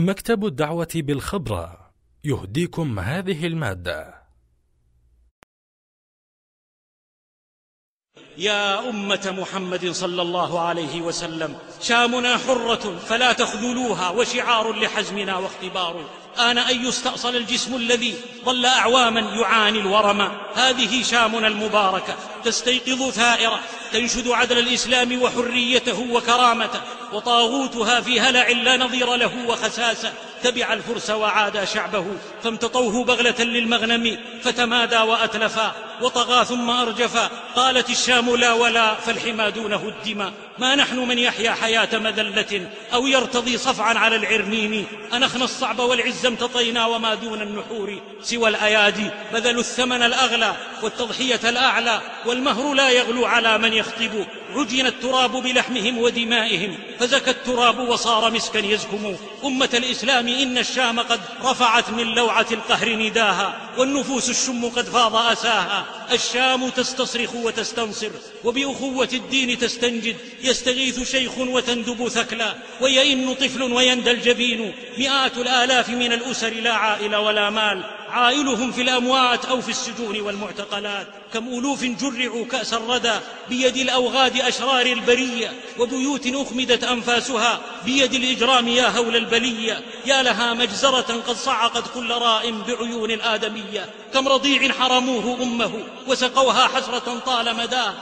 مكتب الدعوة بالخبرة يهديكم هذه المادة. يا أمة محمد صلى الله عليه وسلم، شامنا حرة فلا تخذلوها، وشعار لحزمنا واختبار. آن أن يستأصل الجسم الذي ظل أعواما يعاني الورم. هذه شامنا المباركة تستيقظ ثائرة، تنشد عدل الإسلام وحريته وكرامته، وطاغوتها في هلع لا نظير له وخساسة تبع الفرس وعادى شعبه، فامتطوه بغلة للمغنم فتمادى وأتلفا، وطغى ثم أرجفا. قالت الشام لا ولا، فالحمى دونه الدماء. ما نحن من يحيا حياة مذلة أو يرتضي صفعا على العرنين. أنخنا الصعب والعز امتطينا، وما دون النحور سوى الأيادي. بذلوا الثمن الأغلى والتضحية الأعلى، والمهر لا يغلو على من يخطب. عجن التراب بلحمهم ودمائهم، فزكى التراب وصار مسكا يزكم. أمة الإسلام إن الشام قد رفعت من لوعة القهر نداها، والنفوس الشم قد فاض أساها. الشام تستصرخ وتستنصر، وبأخوة الدين تستنجد. يستغيث شيخ وتندب ثكلا، ويئن طفل ويندى الجبين. مئات الآلاف من الأسر لا عائل ولا مال، عائلهم في الأموات أو في السجون والمعتقلات. كم ألوف جرعوا كأس الردى بيد الأوغاد أشرار البرية، وبيوت أخمدت أنفاسها بيد الإجرام يا هول البلية. يا لها مجزرة قد صعقت كل رائم بعيون الآدمية. كم رضيع حرموه أمه وسقوها حسرة طال مداها.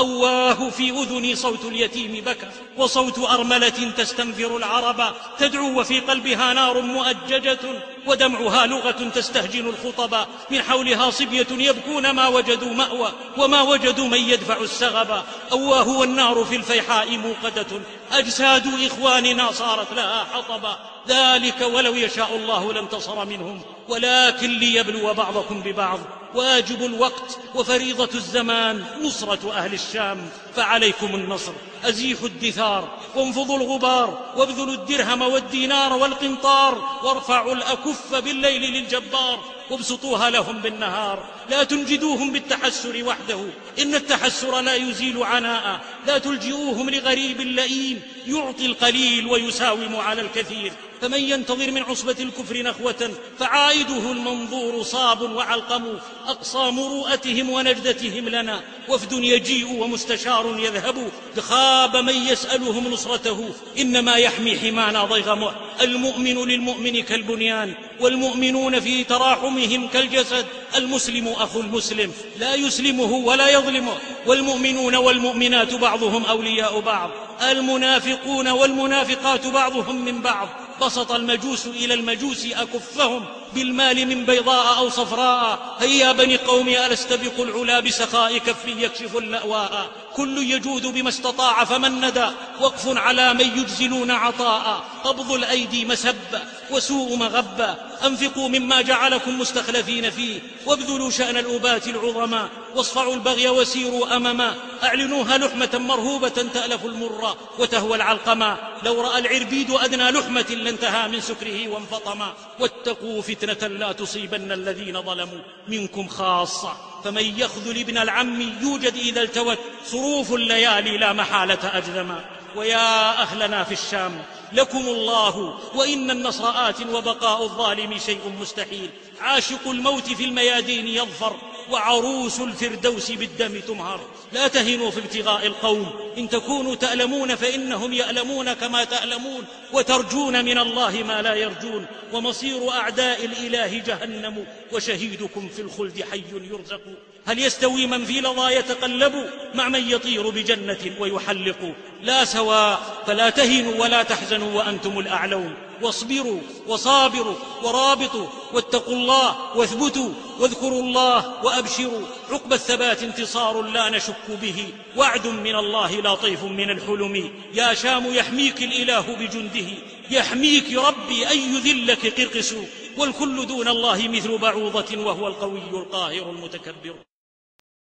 أواه في أذني صوت اليتيم بكى، وصوت أرملة تستنفر العرب، تدعو وفي قلبها نار مؤججة، ودمعها لغة تستهجن الخطب. من حولها صبية يبكون ما وجدوا مأوى، وما وجدوا من يدفع السغب. أواه والنار في الفيحاء موقدة، أجساد إخواننا صارت لها حطبا. ذلك ولو يشاء الله لانتصر منهم، ولكن ليبلو بعضكم ببعض. واجب الوقت وفريضة الزمان نصرة أهل الشام، فعليكم النصر. أزيحوا الدثار وانفضوا الغبار، وابذلوا الدرهم والدينار والقنطار، وارفعوا الأكف بالليل للجبار، وابسطوها لهم بالنهار. لا تنجدوهم بالتحسر وحده، إن التحسر لا يزيل عناء. لا تلجئوهم لغريب لئيم يعطي القليل ويساوم على الكثير. فمن ينتظر من عصبة الكفر نخوة، فعائده المنظور صاب وعلقم. أقصى مروءتهم ونجدتهم لنا وفد يجيء ومستشار يذهب. خاب من يسألهم نصرته، إنما يحمي حمانا ضيغمه. المؤمن للمؤمن كالبنيان، والمؤمنون في تراحمهم كالجسد. المسلم أخو المسلم لا يسلمه ولا يظلمه، والمؤمنون والمؤمنات بعضهم أولياء بعض. المنافقون والمنافقات بعضهم من بعض. بسط المجوس إلى المجوس أكفهم بالمال من بيضاء أو صفراء. هيا بني قومي ألست بقوا العلا بسخاء كف يكشف اللأواء. كل يجود بما استطاع فمن ندى، وقف على من يجزلون عطاء. قبض الأيدي مسبة وسوء مغبة، أنفقوا مما جعلكم مستخلفين فيه، وابذلوا شأن الأبات العظماء. واصفعوا البغي وسيروا أمما، أعلنوها لحمة مرهوبة تألف المر وتهوى العلقما. لو رأى العربيد أدنى لحمة لانتهى من سكره وانفطما. واتقوا فتنة لا تصيبن الذين ظلموا منكم خاصة، فمن يخذل ابن العم يوجد إذا التوت صروف الليالي لا محالة أجذما. ويا أهلنا في الشام لكم الله، وإن النصر آت وبقاء الظالم شيء مستحيل. عاشق الموت في الميادين يظفر، وعروس الفردوس بالدم تمهر. لا تهنوا في ابتغاء القوم، إن تكونوا تألمون فإنهم يألمون كما تألمون، وترجون من الله ما لا يرجون. ومصير أعداء الإله جهنم، وشهيدكم في الخلد حي يرزق. هل يستوي من في لظى يتقلب مع من يطير بجنة ويحلق؟ لا سواء. فلا تهنوا ولا تحزنوا وأنتم الأعلون. واصبروا وصابروا ورابطوا، واتقوا الله واثبتوا، واذكروا الله وأبشروا. عقب الثبات انتصار لا نشك به، وعد من الله لا طيف من الحلم. يا شام يحميك الإله بجنده، يحميك ربي أن يذلك قرقس. والكل دون الله مثل بعوضة، وهو القوي القاهر المتكبر.